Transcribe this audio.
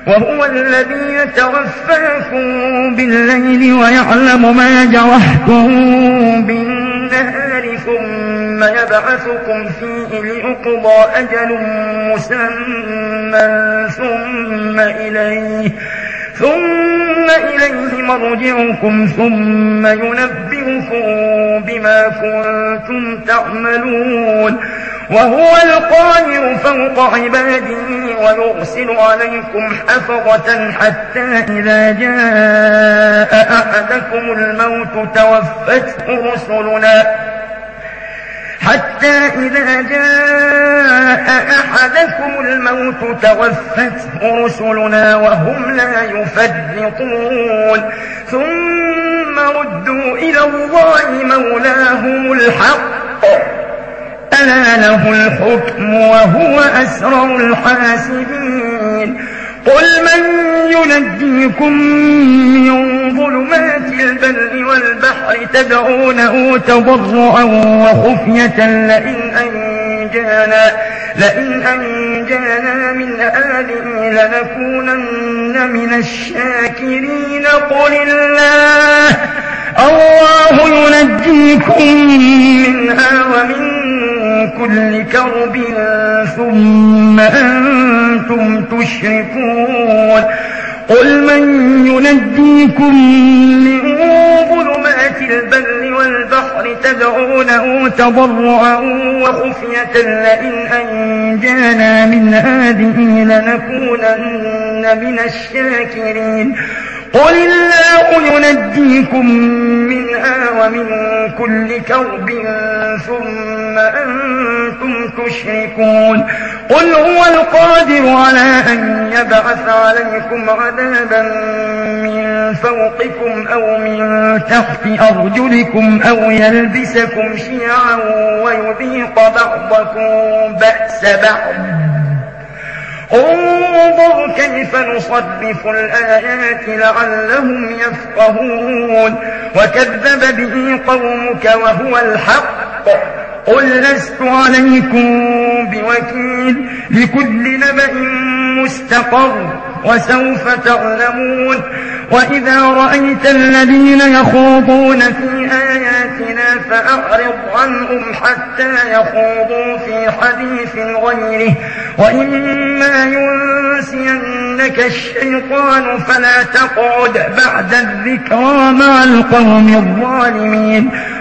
وهو الذي يتوفاكم بالليل ويعلم ما جرحتم بالنهار ثم يبعثكم فيه ليقضى أجل مسمى ثم إليه مرجعكم ثم ينبئكم بما كنتم تعملون وهو القاهر فوق عباده ويرسل عليكم حفظة حتى إذا جاء أحدكم الموت توفته رسلنا وهم لا يفرطون ثم ردوا إلى الله مولاهم الحق ألا له الحكم وهو أسرع الحاسبين قل من ينجيكم من ظلمات البر والبحر تدعونه تضرعا وخفية لئن أنجانا من هذه لنكونن من الشاكرين قل الله ينجيكم منها ومن كل كرب ثم أنتم تشركون قل من ينجيكم من ظلمات البر والبحر تدعونه تضرعا وخفية لئن أنجانا من هذه لنكونن من الشاكرين قل الله ينجيكم منها ومن كل كرب ثم أنتم تشركون قل هو القادر على أن يبعث عليكم عذابا من فوقكم أو من تحت أرجلكم أو يلبسكم شيعا ويذيق بعضكم بأس بعض انظر كيف نصرف الآيات لعلهم يفقهون وكذب به قومك وهو الحق قل لست عليكم بوكيل لكل نبأ مستقر وسوف تعلمون وإذا رأيت الذين يخوضون في آياتنا فأعرض عنهم حتى يخوضوا في حديث غيره وإما ينسينك الشيطان فلا تقعد بعد الذكرى مع القوم الظالمين